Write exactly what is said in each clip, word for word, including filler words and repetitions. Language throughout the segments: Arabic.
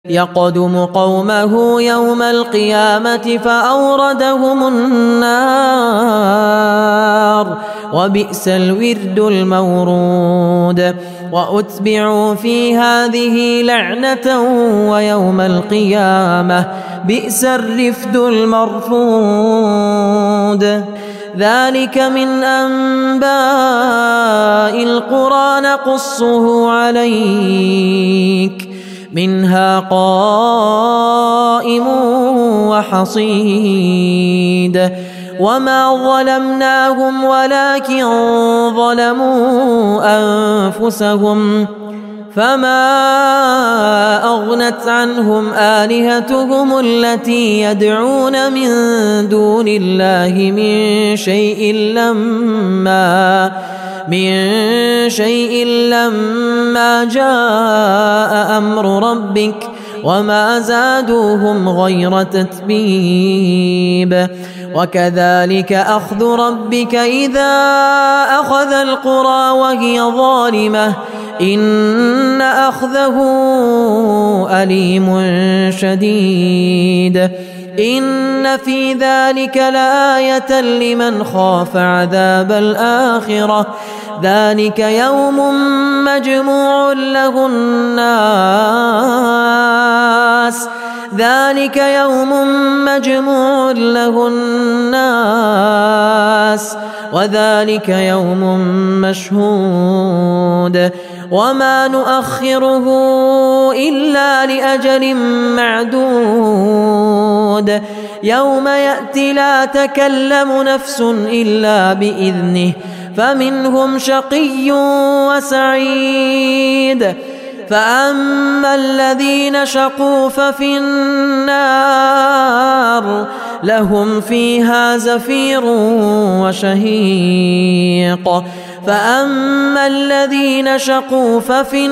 يقدم قومه يوم القيامة فأوردهم النار وبئس الورد المورود وأتبعوا في هذه لعنة ويوم القيامة بئس الرفد المرفود. ذلك من أنباء القرى نقصه عليك منها قائم وحصيد وما ظلمناهم ولكن ظلموا أنفسهم فما أغنت عنهم آلهتهم التي يدعون من دون الله من شيء لما من شيء لما جاء أمر ربك وما زادوهم غير تتبيب. وكذلك أخذ ربك إذا أخذ القرى وهي ظالمة إن أخذه أليم شديد. إن في ذلك لآية لمن خاف عذاب الآخرة ذلك يوم مجموع له الناس ذلك يوم مجموع له الناس وذلك يوم مشهود وما نؤخره إلا لأجل معدود يوم يأتي لا تكلم نفس إلا بإذنه فمنهم شقي وسعيد. فأما الذين شقوا ففي النار لهم فيها زفير وشهيق فأما الذين شقوا ففي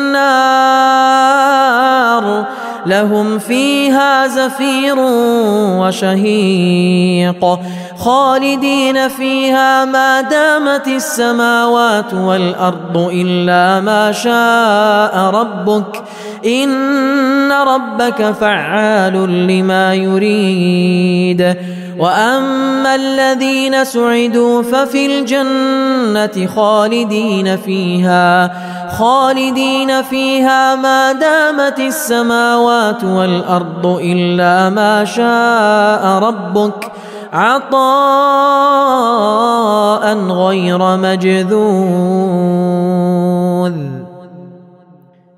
النار لهم فيها زفير وشهيق خالدين فيها ما دامت السماوات والأرض إلا ما شاء ربك إن ربك فعال لما يريد. وأما الذين سعدوا ففي الجنة خالدين فيها خالدين فيها ما دامت السماوات والأرض إلا ما شاء ربك عطاء غير مجذوذ.